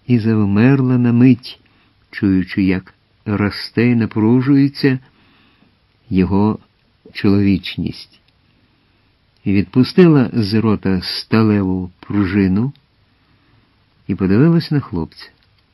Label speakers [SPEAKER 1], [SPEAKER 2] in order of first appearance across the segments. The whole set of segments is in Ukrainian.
[SPEAKER 1] і завмерла на мить, чуючи, як росте і напружується його чоловічність. І відпустила з рота сталеву пружину і подивилась на хлопця.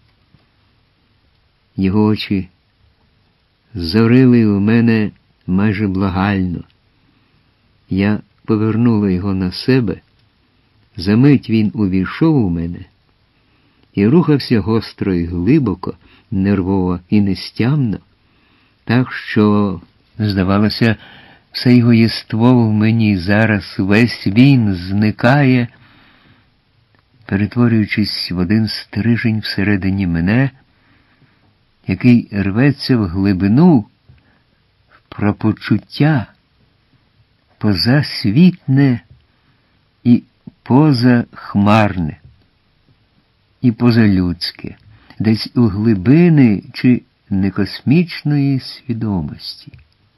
[SPEAKER 1] Його очі зорили у мене майже благально. Я повернула його на себе, замить він увійшов у мене і рухався гостро і глибоко, нервово і нестямно, так що, здавалося, все його єство в мені зараз, весь він зникає, перетворюючись в один стрижень всередині мене, який рветься в глибину, в пропочуття, позасвітне і позахмарне, і позалюдське, десь у глибини чи некосмічної свідомості.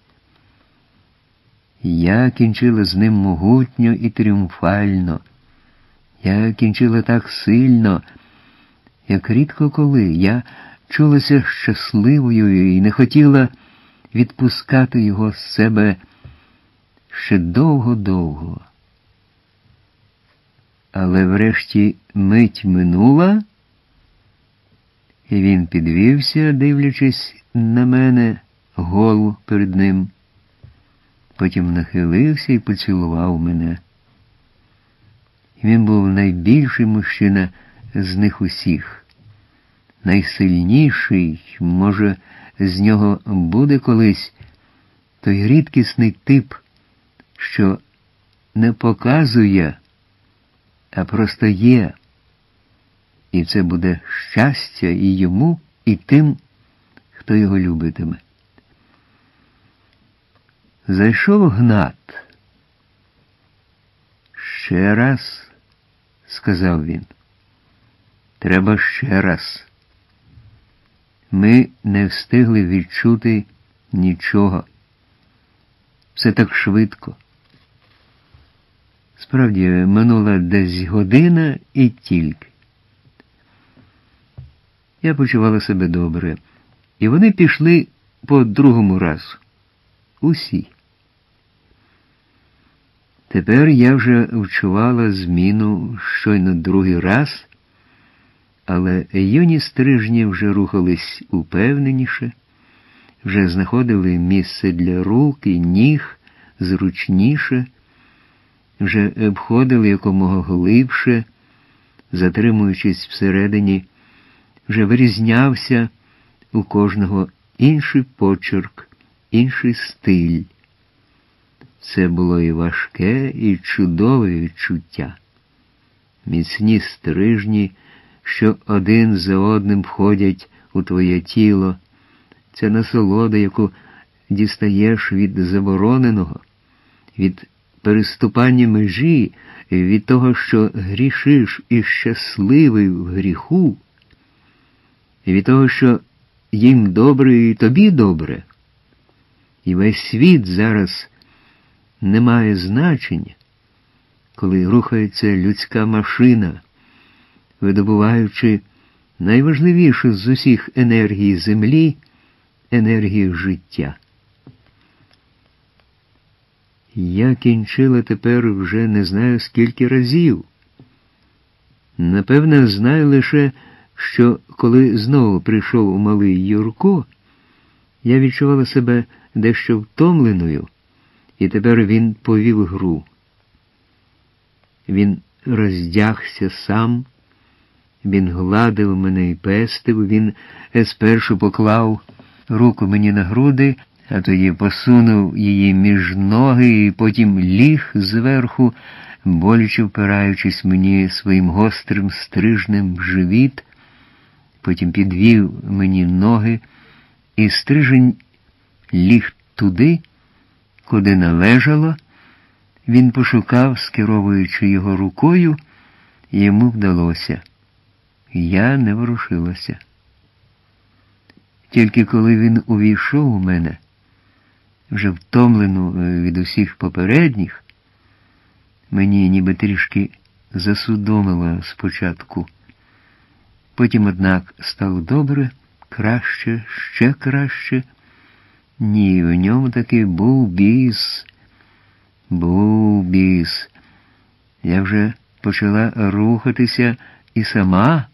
[SPEAKER 1] Я кінчила з ним могутньо і тріумфально. Я кінчила так сильно, як рідко коли. Я чулася щасливою і не хотіла відпускати його з себе ще довго-довго. Але врешті мить минула, і він підвівся, дивлячись на мене голу перед ним. Потім нахилився і поцілував мене. Він був найбільший мужчина з них усіх. Найсильніший, може, з нього буде колись той рідкісний тип, що не показує, а просто є. І це буде щастя і йому, і тим, хто його любитиме. Зайшов Гнат. «Ще раз», – сказав він. «Треба ще раз». Ми не встигли відчути нічого. Все так швидко. Справді, минула десь година і тільки. Я почувала себе добре. І вони пішли по другому разу. Усі. Тепер я вже вчувала зміну щойно другий раз, але юні стрижні вже рухались упевненіше, вже знаходили місце для рук і ніг зручніше, вже обходили якомога глибше, затримуючись всередині, вже вирізнявся у кожного інший почерк, інший стиль. Це було і важке, і чудове відчуття. Міцні стрижні, що один за одним входять у твоє тіло, це насолода, яку дістаєш від забороненого, від переступання межі, від того, що грішиш і щасливий в гріху, від того, що їм добре і тобі добре. І весь світ зараз не має значення, коли рухається людська машина, видобуваючи найважливішу з усіх енергій землі – енергію життя. Я кінчила тепер вже не знаю скільки разів. Напевне, знаю лише, що коли знову прийшов малий Юрко, я відчувала себе дещо втомленою, і тепер він повів гру. Він роздягся сам, він гладив мене і пестив, він спершу поклав руку мені на груди, а тоді посунув її між ноги і потім ліг зверху, боляче впираючись мені своїм гострим стрижнем в живіт, потім підвів мені ноги, і стрижень ліг туди, куди належало. Він пошукав, скеровуючи його рукою, і йому вдалося. Я не ворушилася. Тільки коли він увійшов у мене, вже втомлену від усіх попередніх, мені ніби трішки засудомило спочатку. Потім, однак, стало добре, краще, ще краще. Ні, в ньому таки був біс. Був біс. Я вже почала рухатися і сама